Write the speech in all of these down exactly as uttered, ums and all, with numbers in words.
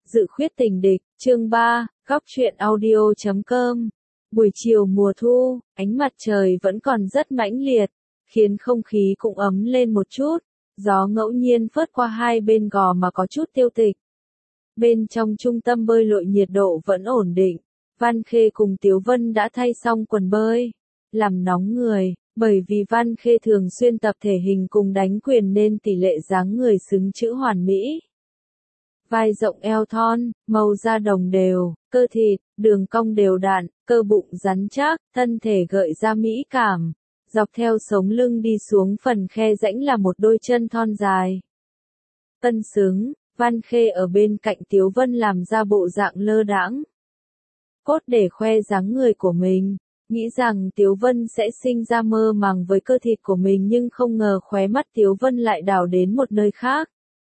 Dự khuyết tình địch, chương ba, góc truyện audio chấm com. Buổi chiều mùa thu, ánh mặt trời vẫn còn rất mãnh liệt, khiến không khí cũng ấm lên một chút, gió ngẫu nhiên phớt qua hai bên gò mà có chút tiêu tịch. Bên trong trung tâm bơi lội nhiệt độ vẫn ổn định, Văn Khê cùng Tiếu Vân đã thay xong quần bơi, làm nóng người, bởi vì Văn Khê thường xuyên tập thể hình cùng đánh quyền nên tỷ lệ dáng người xứng chữ hoàn mỹ. Vai rộng eo thon, màu da đồng đều, cơ thịt, đường cong đều đặn, cơ bụng rắn chắc, thân thể gợi ra mỹ cảm. Dọc theo sống lưng đi xuống phần khe rãnh là một đôi chân thon dài. Tân xứng, Văn Khê ở bên cạnh Tiếu Vân làm ra bộ dạng lơ đãng. Cốt để khoe dáng người của mình, nghĩ rằng Tiếu Vân sẽ sinh ra mơ màng với cơ thịt của mình nhưng không ngờ khóe mắt Tiếu Vân lại đảo đến một nơi khác.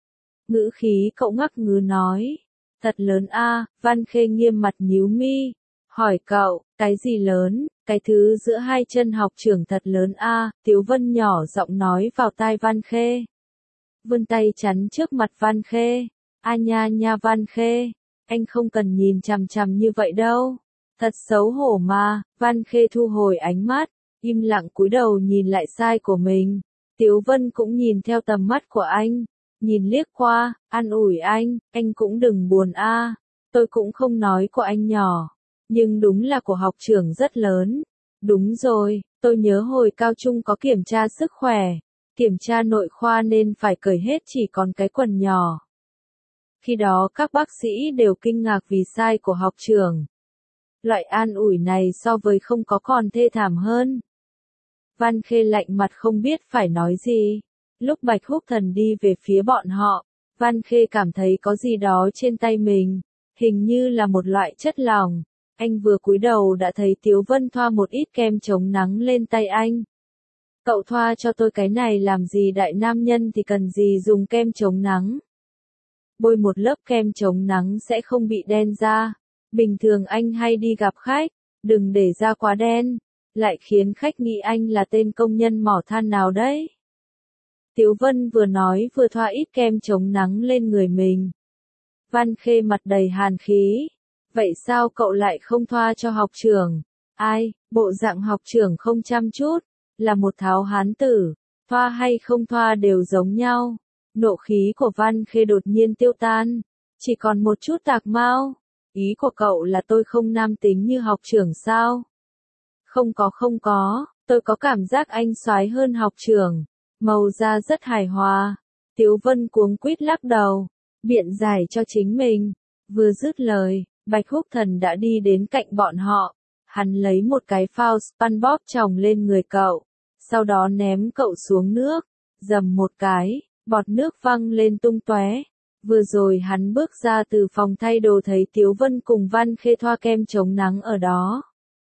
Ngữ khí cậu ngắc ngứ nói, thật lớn a. Văn Khê nghiêm mặt nhíu mi, hỏi cậu, cái gì lớn, cái thứ giữa hai chân học trưởng thật lớn a. Tiếu Vân nhỏ giọng nói vào tai Văn Khê. Vươn tay chắn trước mặt Văn Khê, a nha nha Văn Khê, anh không cần nhìn chằm chằm như vậy đâu, thật xấu hổ mà. Văn Khê thu hồi ánh mắt, im lặng cúi đầu nhìn lại sai của mình. Tiếu Vân cũng nhìn theo tầm mắt của anh. Nhìn liếc qua, an ủi anh, anh cũng đừng buồn a. Tôi cũng không nói của anh nhỏ, nhưng đúng là của học trưởng rất lớn. Đúng rồi, tôi nhớ hồi cao trung có kiểm tra sức khỏe, kiểm tra nội khoa nên phải cởi hết chỉ còn cái quần nhỏ. Khi đó các bác sĩ đều kinh ngạc vì sai của học trưởng. Loại an ủi này so với không có còn thê thảm hơn. Văn Khê lạnh mặt không biết phải nói gì. Lúc Bạch Húc Thần đi về phía bọn họ, Văn Khê cảm thấy có gì đó trên tay mình, hình như là một loại chất lỏng. Anh vừa cúi đầu đã thấy Tiếu Vân thoa một ít kem chống nắng lên tay anh. Cậu thoa cho tôi cái này làm gì, đại nam nhân thì cần gì dùng kem chống nắng. Bôi một lớp kem chống nắng sẽ không bị đen da. Bình thường anh hay đi gặp khách, đừng để da quá đen, lại khiến khách nghĩ anh là tên công nhân mỏ than nào đấy. Tiếu Vân vừa nói vừa thoa ít kem chống nắng lên người mình. Văn Khê mặt đầy hàn khí. Vậy sao cậu lại không thoa cho học trưởng? Ai, bộ dạng học trưởng không chăm chút, là một tháo hán tử, thoa hay không thoa đều giống nhau. Nộ khí của Văn Khê đột nhiên tiêu tan, chỉ còn một chút tạc mau. Ý của cậu là tôi không nam tính như học trưởng sao? Không có không có, tôi có cảm giác anh soái hơn học trưởng. Màu da rất hài hòa. Tiếu Vân cuống quýt lắc đầu, biện giải cho chính mình. Vừa dứt lời, Bạch Húc Thần đã đi đến cạnh bọn họ. Hắn lấy một cái phao SpongeBob chồng lên người cậu, sau đó ném cậu xuống nước, dầm một cái, bọt nước văng lên tung tóe. Vừa rồi hắn bước ra từ phòng thay đồ thấy Tiếu Vân cùng Văn Khê thoa kem chống nắng ở đó.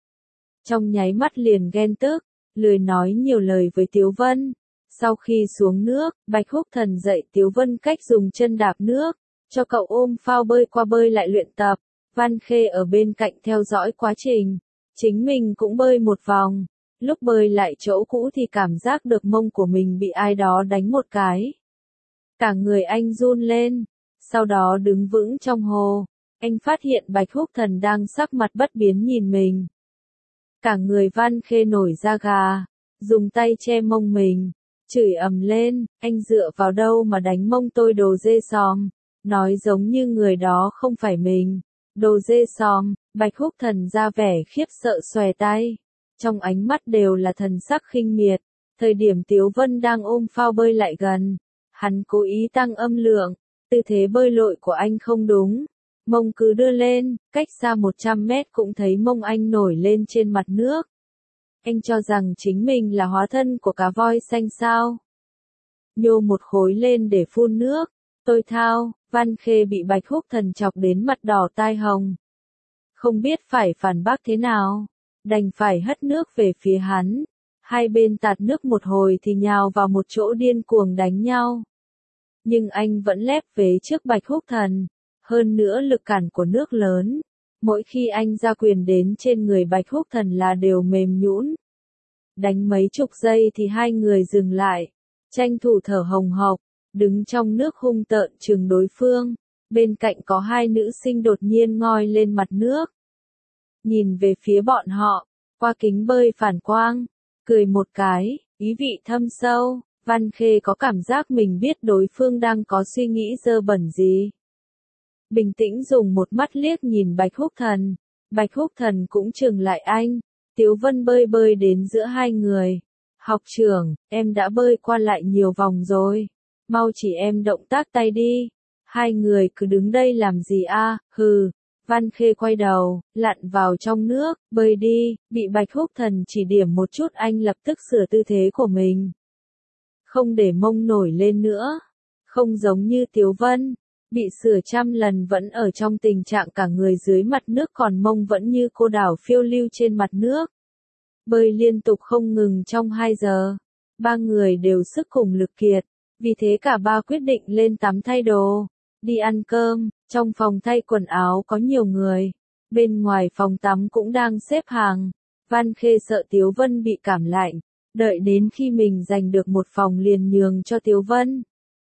Trong nháy mắt liền ghen tức, lười nói nhiều lời với Tiếu Vân. Sau khi xuống nước, Bạch Húc Thần dạy Tiếu Vân cách dùng chân đạp nước, cho cậu ôm phao bơi qua bơi lại luyện tập. Văn Khê ở bên cạnh theo dõi quá trình, chính mình cũng bơi một vòng. Lúc bơi lại chỗ cũ thì cảm giác được mông của mình bị ai đó đánh một cái. Cả người anh run lên, sau đó đứng vững trong hồ. Anh phát hiện Bạch Húc Thần đang sắc mặt bất biến nhìn mình. Cả người Văn Khê nổi da gà, dùng tay che mông mình. Chửi ầm lên, anh dựa vào đâu mà đánh mông tôi đồ dê xòm, nói giống như người đó không phải mình, đồ dê xòm. Bạch Húc Thần ra vẻ khiếp sợ xòe tay, trong ánh mắt đều là thần sắc khinh miệt. Thời điểm Tiếu Vân đang ôm phao bơi lại gần, hắn cố ý tăng âm lượng, tư thế bơi lội của anh không đúng, mông cứ đưa lên, cách xa một trăm mét cũng thấy mông anh nổi lên trên mặt nước. Anh cho rằng chính mình là hóa thân của cá voi xanh sao? Nhô một khối lên để phun nước. Tôi thao, Văn Khê bị Bạch Húc Thần chọc đến mặt đỏ tai hồng. Không biết phải phản bác thế nào, đành phải hất nước về phía hắn. Hai bên tạt nước một hồi thì nhào vào một chỗ điên cuồng đánh nhau. Nhưng anh vẫn lép vế trước Bạch Húc Thần. Hơn nữa lực cản của nước lớn. Mỗi khi anh ra quyền đến trên người Bạch Húc Thần là đều mềm nhũn. Đánh mấy chục giây thì hai người dừng lại, tranh thủ thở hồng hộc, đứng trong nước hung tợn chừng đối phương. Bên cạnh có hai nữ sinh đột nhiên ngoi lên mặt nước. Nhìn về phía bọn họ, qua kính bơi phản quang, cười một cái, ý vị thâm sâu. Văn Khê có cảm giác mình biết đối phương đang có suy nghĩ dơ bẩn gì. Bình tĩnh dùng một mắt liếc nhìn Bạch Húc Thần. Bạch Húc Thần cũng chừng lại anh. Tiếu Vân bơi bơi đến giữa hai người. Học trưởng, em đã bơi qua lại nhiều vòng rồi. Mau chỉ em động tác tay đi. Hai người cứ đứng đây làm gì a? Hừ. Văn Khê quay đầu, lặn vào trong nước, bơi đi. Bị Bạch Húc Thần chỉ điểm một chút anh lập tức sửa tư thế của mình. Không để mông nổi lên nữa. Không giống như Tiếu Vân. Bị sửa trăm lần vẫn ở trong tình trạng cả người dưới mặt nước còn mông vẫn như cô đảo phiêu lưu trên mặt nước. Bơi liên tục không ngừng trong hai giờ. Ba người đều sức cùng lực kiệt. Vì thế cả ba quyết định lên tắm thay đồ. Đi ăn cơm. Trong phòng thay quần áo có nhiều người. Bên ngoài phòng tắm cũng đang xếp hàng. Văn Khê sợ Tiếu Vân bị cảm lạnh. Đợi đến khi mình giành được một phòng liền nhường cho Tiếu Vân.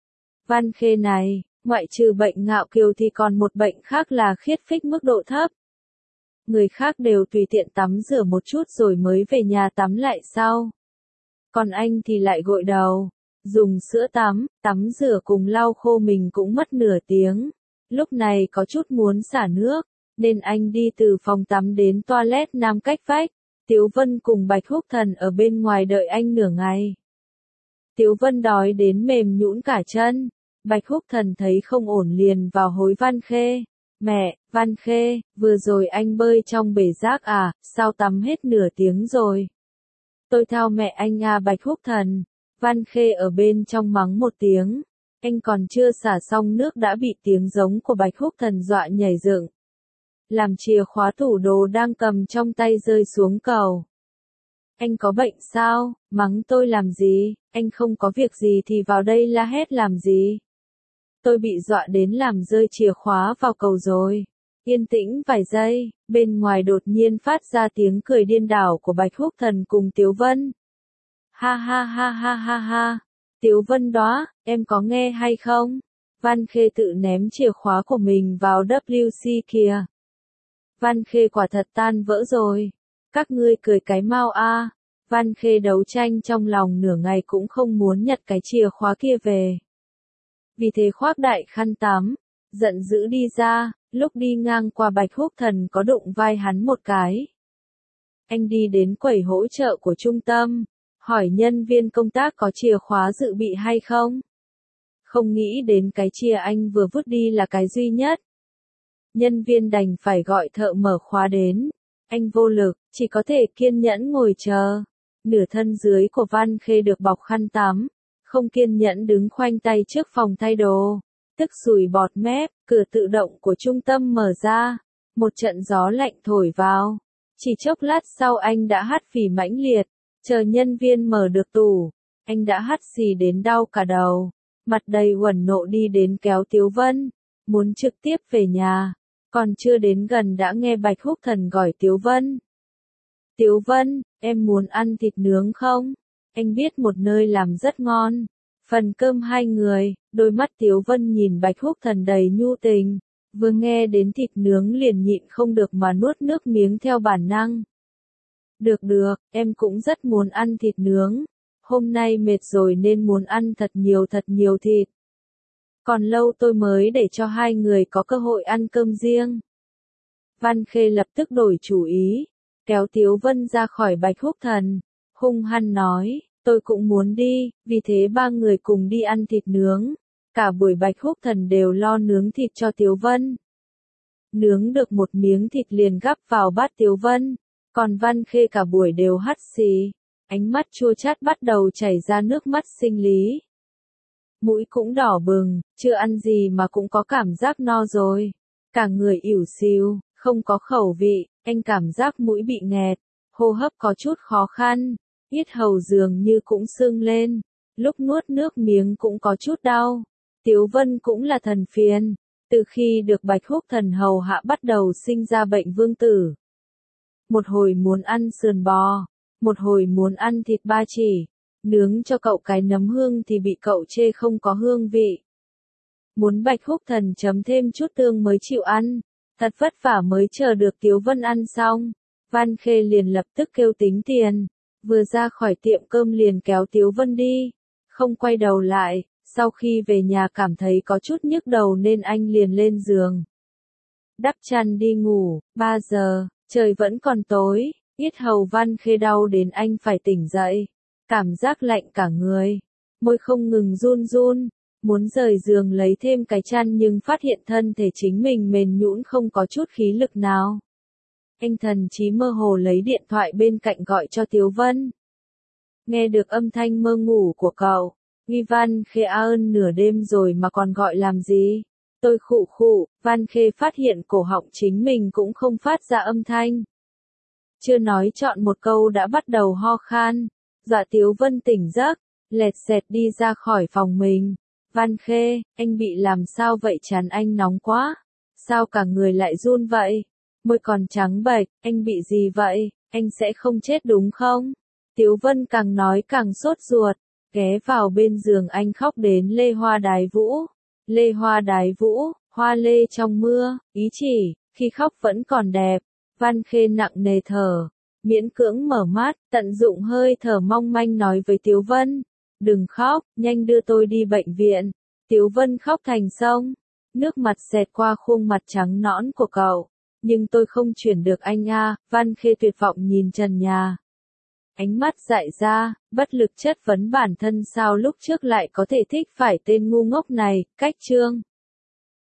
Văn Khê này, ngoại trừ bệnh ngạo kiều thì còn một bệnh khác là khiết phích mức độ thấp. Người khác đều tùy tiện tắm rửa một chút rồi mới về nhà tắm lại sau. Còn anh thì lại gội đầu, dùng sữa tắm, tắm rửa cùng lau khô mình cũng mất nửa tiếng. Lúc này có chút muốn xả nước, nên anh đi từ phòng tắm đến toilet nam cách vách. Tiếu Vân cùng Bạch Húc Thần ở bên ngoài đợi anh nửa ngày. Tiếu Vân đói đến mềm nhũn cả chân. Bạch Húc Thần thấy không ổn liền vào hối Văn Khê. Mẹ, Văn Khê, vừa rồi anh bơi trong bể rác à, sao tắm hết nửa tiếng rồi? Tôi theo mẹ anh à. Bạch Húc Thần. Văn Khê ở bên trong mắng một tiếng. Anh còn chưa xả xong nước đã bị tiếng giống của Bạch Húc Thần dọa nhảy dựng. Làm chìa khóa tủ đồ đang cầm trong tay rơi xuống cầu. Anh có bệnh sao? Mắng tôi làm gì? Anh không có việc gì thì vào đây la hét làm gì? Tôi bị dọa đến làm rơi chìa khóa vào cầu rồi. Yên tĩnh vài giây, bên ngoài đột nhiên phát ra tiếng cười điên đảo của Bạch Húc Thần cùng Tiếu Vân. Ha ha ha ha ha ha. Tiếu Vân đó, em có nghe hay không? Văn Khê tự ném chìa khóa của mình vào vê kép xê kìa. Văn Khê quả thật tan vỡ rồi. Các ngươi cười cái mau a. Văn Khê đấu tranh trong lòng nửa ngày cũng không muốn nhặt cái chìa khóa kia về. Vì thế khoác đại khăn tắm, giận dữ đi ra, lúc đi ngang qua Bạch Húc Thần có đụng vai hắn một cái. Anh đi đến quầy hỗ trợ của trung tâm, hỏi nhân viên công tác có chìa khóa dự bị hay không. Không nghĩ đến cái chìa anh vừa vứt đi là cái duy nhất. Nhân viên đành phải gọi thợ mở khóa đến. Anh vô lực, chỉ có thể kiên nhẫn ngồi chờ. Nửa thân dưới của Văn Khê được bọc khăn tắm. Không kiên nhẫn đứng khoanh tay trước phòng thay đồ. Tức sùi bọt mép, cửa tự động của trung tâm mở ra. Một trận gió lạnh thổi vào. Chỉ chốc lát sau anh đã hắt phì mãnh liệt. Chờ nhân viên mở được tủ. Anh đã hắt xì đến đau cả đầu. Mặt đầy uẩn nộ đi đến kéo Tiếu Vân. Muốn trực tiếp về nhà. Còn chưa đến gần đã nghe Bạch Húc Thần gọi Tiếu Vân. Tiếu Vân, em muốn ăn thịt nướng không? Anh biết một nơi làm rất ngon. Phần cơm hai người, đôi mắt Tiếu Vân nhìn Bạch Húc Thần đầy nhu tình. Vừa nghe đến thịt nướng liền nhịn không được mà nuốt nước miếng theo bản năng. Được được, em cũng rất muốn ăn thịt nướng. Hôm nay mệt rồi nên muốn ăn thật nhiều thật nhiều thịt. Còn lâu tôi mới để cho hai người có cơ hội ăn cơm riêng. Văn Khê lập tức đổi chủ ý, kéo Tiếu Vân ra khỏi Bạch Húc Thần, hung hăng nói, tôi cũng muốn đi, vì thế ba người cùng đi ăn thịt nướng. Cả buổi Bạch Húc Thần đều lo nướng thịt cho Tiếu Vân. Nướng được một miếng thịt liền gắp vào bát Tiếu Vân, còn Văn Khê cả buổi đều hắt xì, ánh mắt chua chát bắt đầu chảy ra nước mắt sinh lý. Mũi cũng đỏ bừng, chưa ăn gì mà cũng có cảm giác no rồi. Cả người ỉu xìu, không có khẩu vị, anh cảm giác mũi bị nghẹt, hô hấp có chút khó khăn, yết hầu dường như cũng sưng lên, lúc nuốt nước miếng cũng có chút đau. Tiếu Vân cũng là thần phiền, từ khi được Bạch Húc Thần hầu hạ bắt đầu sinh ra bệnh vương tử. Một hồi muốn ăn sườn bò, một hồi muốn ăn thịt ba chỉ. Nướng cho cậu cái nấm hương thì bị cậu chê không có hương vị. Muốn Bạch Húc Thần chấm thêm chút tương mới chịu ăn. Thật vất vả mới chờ được Tiếu Vân ăn xong. Văn Khê liền lập tức kêu tính tiền. Vừa ra khỏi tiệm cơm liền kéo Tiếu Vân đi. Không quay đầu lại. Sau khi về nhà cảm thấy có chút nhức đầu nên anh liền lên giường. Đắp chăn đi ngủ. ba giờ, trời vẫn còn tối. Yết hầu Văn Khê đau đến anh phải tỉnh dậy. Cảm giác lạnh cả người. Môi không ngừng run run. Muốn rời giường lấy thêm cái chăn nhưng phát hiện thân thể chính mình mềm nhũn không có chút khí lực nào. Anh thần trí mơ hồ lấy điện thoại bên cạnh gọi cho Tiếu Vân. Nghe được âm thanh mơ ngủ của cậu. Nghi Văn Khê a ơn nửa đêm rồi mà còn gọi làm gì? Tôi khụ khụ, Văn Khê phát hiện cổ họng chính mình cũng không phát ra âm thanh. Chưa nói chọn một câu đã bắt đầu ho khan. Dọa Tiếu Vân tỉnh giấc, lẹt xẹt đi ra khỏi phòng mình. Văn Khê, anh bị làm sao vậy, chán anh nóng quá. Sao cả người lại run vậy? Môi còn trắng bệch, anh bị gì vậy? Anh sẽ không chết đúng không? Tiếu Vân càng nói càng sốt ruột, ghé vào bên giường anh khóc đến lê hoa đái vũ. Lê hoa đái vũ, hoa lê trong mưa, ý chỉ, khi khóc vẫn còn đẹp. Văn Khê nặng nề thở, miễn cưỡng mở mắt, tận dụng hơi thở mong manh nói với Tiếu Vân. Đừng khóc, nhanh đưa tôi đi bệnh viện. Tiếu Vân khóc thành sông, nước mặt xẹt qua khuôn mặt trắng nõn của cậu. Nhưng tôi không chuyển được anh a. Văn Khê tuyệt vọng nhìn trần nhà. Ánh mắt dại ra, bất lực chất vấn bản thân sao lúc trước lại có thể thích phải tên ngu ngốc này. Cách chương